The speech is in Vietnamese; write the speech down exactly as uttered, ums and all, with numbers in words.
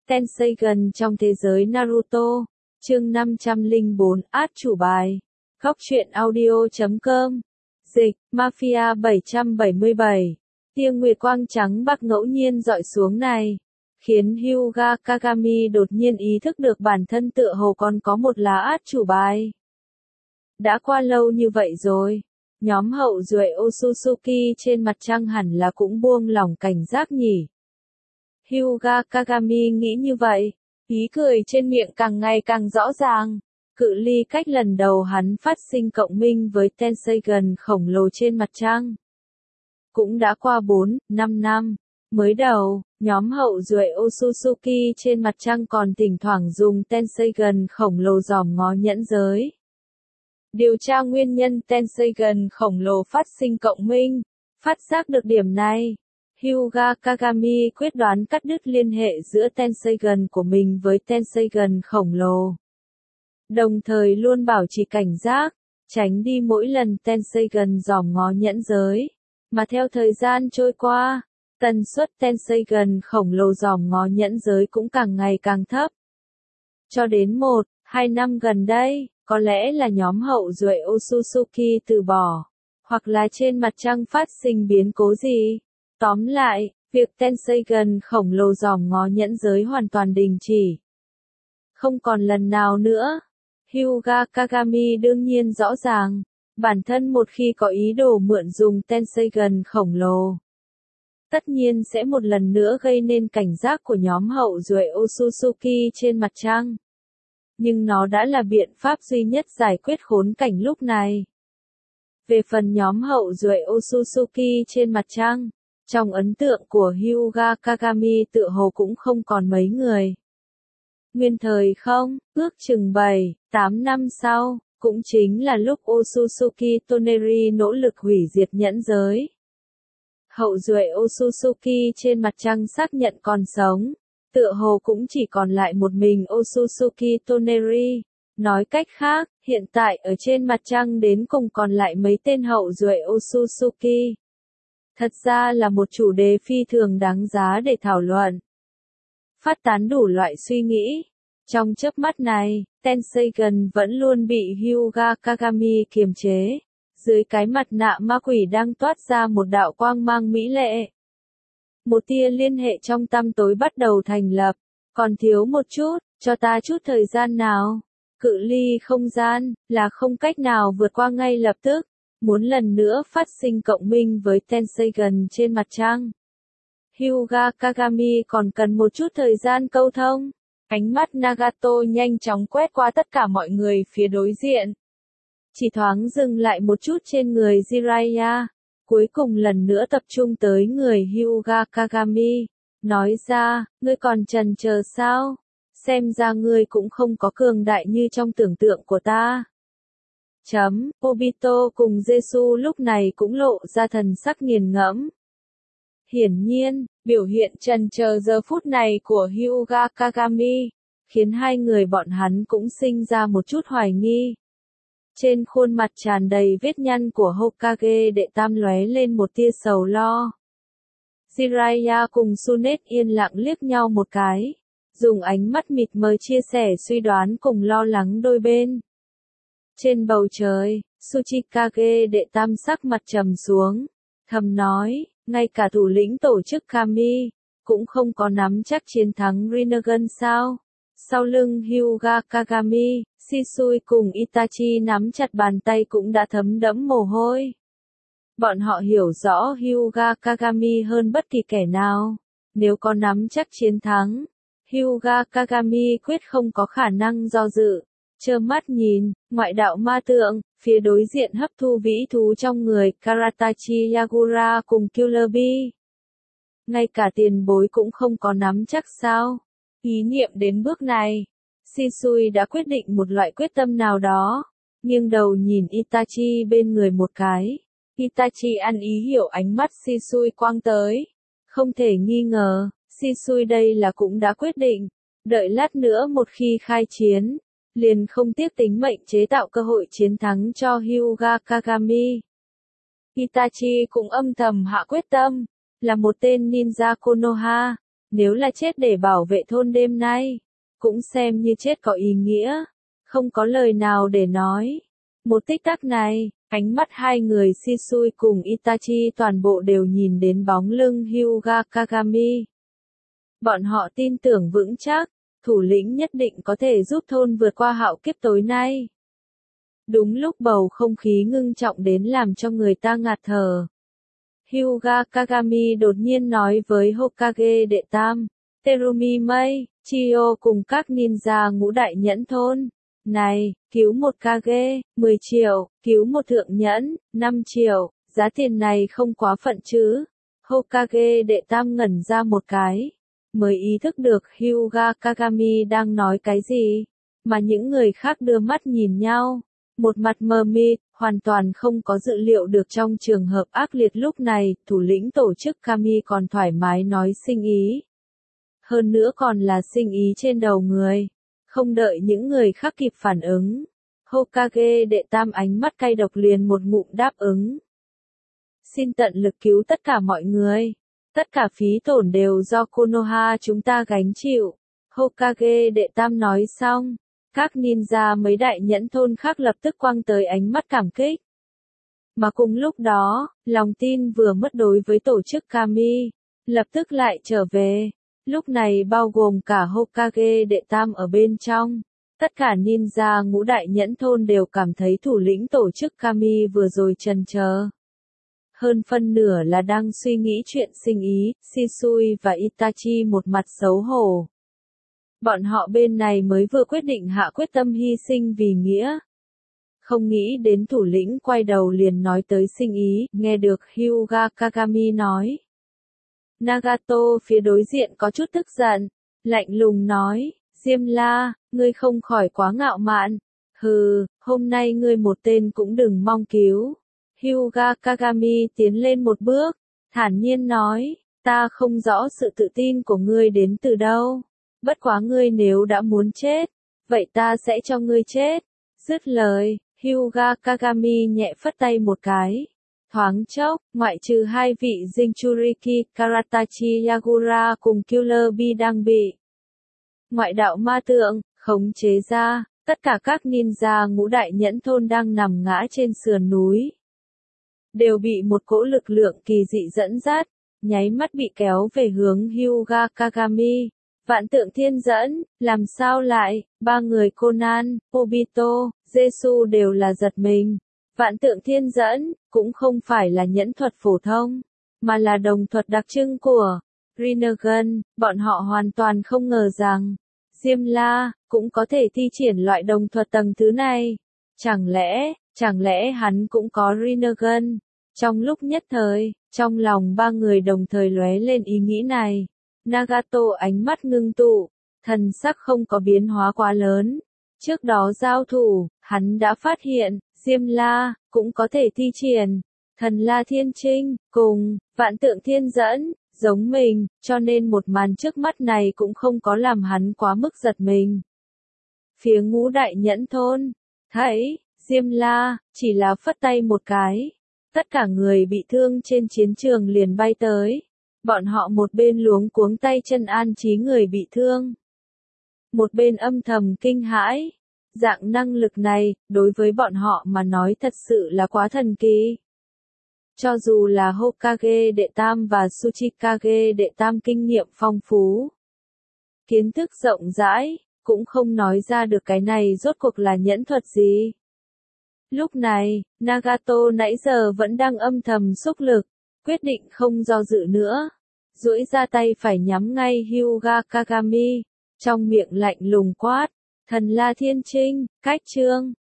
Tenseigan trong thế giới Naruto. Chương năm trăm lẻ bốn, át chủ bài. Góc truyện audio chấm com. Dịch, Mafia bảy trăm bảy mươi bảy. Tia nguyệt quang trắng bạc ngẫu nhiên dọi xuống này, khiến Hyuga Kagami đột nhiên ý thức được bản thân tựa hồ còn có một lá át chủ bài. Đã qua lâu như vậy rồi, nhóm hậu duệ Otsutsuki trên mặt trăng hẳn là cũng buông lỏng cảnh giác nhỉ. Hyuga Kagami nghĩ như vậy, ý cười trên miệng càng ngày càng rõ ràng. Cự ly cách lần đầu hắn phát sinh cộng minh với Tenseigan khổng lồ trên mặt trăng cũng đã qua bốn, năm năm. Mới đầu, nhóm hậu duệ Otsutsuki trên mặt trăng còn thỉnh thoảng dùng Tenseigan khổng lồ dòm ngó nhẫn giới. Điều tra nguyên nhân Tenseigan khổng lồ phát sinh cộng minh. Phát giác được điểm này, Hyuga Kagami quyết đoán cắt đứt liên hệ giữa Tenseigan của mình với Tenseigan khổng lồ. Đồng thời luôn bảo trì cảnh giác, tránh đi mỗi lần Tenseigan dòm ngó nhẫn giới. Mà theo thời gian trôi qua, tần suất Tenseigan khổng lồ dòm ngó nhẫn giới cũng càng ngày càng thấp. Cho đến một, hai năm gần đây, có lẽ là nhóm hậu duệ Otsutsuki từ bỏ, hoặc là trên mặt trăng phát sinh biến cố gì. Tóm lại, việc Tenseigan khổng lồ dòm ngó nhẫn giới hoàn toàn đình chỉ. Không còn lần nào nữa. Hyuga Kagami đương nhiên rõ ràng, bản thân một khi có ý đồ mượn dùng Tenseigan khổng lồ, tất nhiên sẽ một lần nữa gây nên cảnh giác của nhóm hậu duệ Otsutsuki trên mặt trăng. Nhưng nó đã là biện pháp duy nhất giải quyết khốn cảnh lúc này. Về phần nhóm hậu duệ Otsutsuki trên mặt trăng, trong ấn tượng của Hyuga Kagami tựa hồ cũng không còn mấy người. Nguyên thời không, ước chừng bảy, tám năm sau, cũng chính là lúc Otsutsuki Toneri nỗ lực hủy diệt nhẫn giới. Hậu duệ Otsutsuki trên mặt trăng xác nhận còn sống, tựa hồ cũng chỉ còn lại một mình Otsutsuki Toneri. Nói cách khác, hiện tại ở trên mặt trăng đến cùng còn lại mấy tên hậu duệ Otsutsuki. Thật ra là một chủ đề phi thường đáng giá để thảo luận. Phát tán đủ loại suy nghĩ. Trong chớp mắt này, Tenseigan vẫn luôn bị Hyuga Kagami kiềm chế. Dưới cái mặt nạ ma quỷ đang toát ra một đạo quang mang mỹ lệ. Một tia liên hệ trong tăm tối bắt đầu thành lập. Còn thiếu một chút, cho ta chút thời gian nào. Cự ly không gian, là không cách nào vượt qua ngay lập tức. Muốn lần nữa phát sinh cộng minh với Tenseigan trên mặt trăng. Hyuga Kagami còn cần một chút thời gian câu thông. Ánh mắt Nagato nhanh chóng quét qua tất cả mọi người phía đối diện. Chỉ thoáng dừng lại một chút trên người Jiraiya. Cuối cùng lần nữa tập trung tới người Hyuga Kagami. Nói ra, ngươi còn chần chờ sao? Xem ra ngươi cũng không có cường đại như trong tưởng tượng của ta. Chấm, Obito cùng Jesu lúc này cũng lộ ra thần sắc nghiền ngẫm. Hiển nhiên, biểu hiện chần chờ giờ phút này của Hyuga Kagami, khiến hai người bọn hắn cũng sinh ra một chút hoài nghi. Trên khuôn mặt tràn đầy vết nhăn của Hokage đệ tam lóe lên một tia sầu lo. Jiraiya cùng Tsunet yên lặng liếc nhau một cái, dùng ánh mắt mịt mờ chia sẻ suy đoán cùng lo lắng đôi bên. Trên bầu trời, Tsuchikage đệ tam sắc mặt trầm xuống, thầm nói, ngay cả thủ lĩnh tổ chức Kami, cũng không có nắm chắc chiến thắng Rinnegan sao. Sau lưng Hyuga Kagami, Shisui cùng Itachi nắm chặt bàn tay cũng đã thấm đẫm mồ hôi. Bọn họ hiểu rõ Hyuga Kagami hơn bất kỳ kẻ nào. Nếu có nắm chắc chiến thắng, Hyuga Kagami quyết không có khả năng do dự. Trơ mắt nhìn, ngoại đạo ma tượng, phía đối diện hấp thu vĩ thú trong người Karatachi Yagura cùng Killer Bee. Ngay cả tiền bối cũng không có nắm chắc sao. Ý niệm đến bước này, Shisui đã quyết định một loại quyết tâm nào đó, nghiêng đầu nhìn Itachi bên người một cái. Itachi ăn ý hiểu ánh mắt Shisui quang tới. Không thể nghi ngờ, Shisui đây là cũng đã quyết định, đợi lát nữa một khi khai chiến, liền không tiếc tính mệnh chế tạo cơ hội chiến thắng cho Hyuga Kagami. Itachi cũng âm thầm hạ quyết tâm, là một tên ninja Konoha, Nếu là chết để bảo vệ thôn đêm nay, cũng xem như chết có ý nghĩa, không có lời nào để nói. Một tích tắc này, ánh mắt hai người Shisui cùng Itachi toàn bộ đều nhìn đến bóng lưng Hyuga Kagami. Bọn họ tin tưởng vững chắc, thủ lĩnh nhất định có thể giúp thôn vượt qua hạo kiếp tối nay. Đúng lúc bầu không khí ngưng trọng đến làm cho người ta ngạt thở. Hyuga Kagami đột nhiên nói với Hokage đệ tam, Terumi Mei, Chiyo cùng các ninja ngũ đại nhẫn thôn. Này, cứu một Kage, mười triệu, cứu một thượng nhẫn, năm triệu, giá tiền này không quá phận chứ. Hokage đệ tam ngẩn ra một cái, mới ý thức được Hyuga Kagami đang nói cái gì, mà những người khác đưa mắt nhìn nhau, một mặt mờ mịt, hoàn toàn không có dự liệu được trong trường hợp ác liệt lúc này, thủ lĩnh tổ chức Kami còn thoải mái nói sinh ý. Hơn nữa còn là sinh ý trên đầu người. Không đợi những người khác kịp phản ứng, Hokage đệ tam ánh mắt cay độc liền một ngụm đáp ứng. Xin tận lực cứu tất cả mọi người. Tất cả phí tổn đều do Konoha chúng ta gánh chịu. Hokage đệ tam nói xong, các ninja mấy đại nhẫn thôn khác lập tức quăng tới ánh mắt cảm kích. Mà cùng lúc đó, lòng tin vừa mất đối với tổ chức Kami, lập tức lại trở về. Lúc này bao gồm cả Hokage đệ tam ở bên trong. Tất cả ninja ngũ đại nhẫn thôn đều cảm thấy thủ lĩnh tổ chức Kami vừa rồi chần chờ. Hơn phân nửa là đang suy nghĩ chuyện sinh ý, Shisui và Itachi một mặt xấu hổ. Bọn họ bên này mới vừa quyết định hạ quyết tâm hy sinh vì nghĩa. Không nghĩ đến thủ lĩnh quay đầu liền nói tới sinh ý, nghe được Hyuga Kagami nói. Nagato phía đối diện có chút tức giận, lạnh lùng nói, Diêm La, ngươi không khỏi quá ngạo mạn. Hừ, hôm nay ngươi một tên cũng đừng mong cứu. Hyuga Kagami tiến lên một bước, thản nhiên nói, ta không rõ sự tự tin của ngươi đến từ đâu. Bất quá ngươi nếu đã muốn chết, vậy ta sẽ cho ngươi chết. Dứt lời, Hyuga Kagami nhẹ phất tay một cái. Thoáng chốc, ngoại trừ hai vị Jinchuriki, Karatachi Yagura cùng Killer Bee đang bị ngoại đạo ma tượng khống chế ra, tất cả các ninja ngũ đại nhẫn thôn đang nằm ngã trên sườn núi. Đều bị một cỗ lực lượng kỳ dị dẫn dắt, nháy mắt bị kéo về hướng Hyuga Kagami. Vạn tượng thiên dẫn, làm sao lại, ba người Conan, Obito, Jesu đều là giật mình. Vạn tượng thiên dẫn, cũng không phải là nhẫn thuật phổ thông, mà là đồng thuật đặc trưng của Rinnegan, bọn họ hoàn toàn không ngờ rằng, Diêm La, cũng có thể thi triển loại đồng thuật tầng thứ này. Chẳng lẽ, chẳng lẽ hắn cũng có Rinnegan? Trong lúc nhất thời, trong lòng ba người đồng thời lóe lên ý nghĩ này. Nagato ánh mắt ngưng tụ, thần sắc không có biến hóa quá lớn. Trước đó giao thủ, hắn đã phát hiện, Diêm La, cũng có thể thi triển, thần La Thiên Trinh, cùng, vạn tượng thiên dẫn, giống mình, cho nên một màn trước mắt này cũng không có làm hắn quá mức giật mình. Phía ngũ đại nhẫn thôn, thấy, Diêm La, chỉ là phất tay một cái. Tất cả người bị thương trên chiến trường liền bay tới. Bọn họ một bên luống cuống tay chân an trí người bị thương. Một bên âm thầm kinh hãi. Dạng năng lực này, đối với bọn họ mà nói thật sự là quá thần kỳ. Cho dù là Hokage đệ tam và Tsuchikage đệ tam kinh nghiệm phong phú, kiến thức rộng rãi, cũng không nói ra được cái này rốt cuộc là nhẫn thuật gì. Lúc này, Nagato nãy giờ vẫn đang âm thầm xúc lực, quyết định không do dự nữa. Duỗi ra tay phải nhắm ngay Hyuga Kagami, trong miệng lạnh lùng quát, thần La Thiên Trinh, cách chương,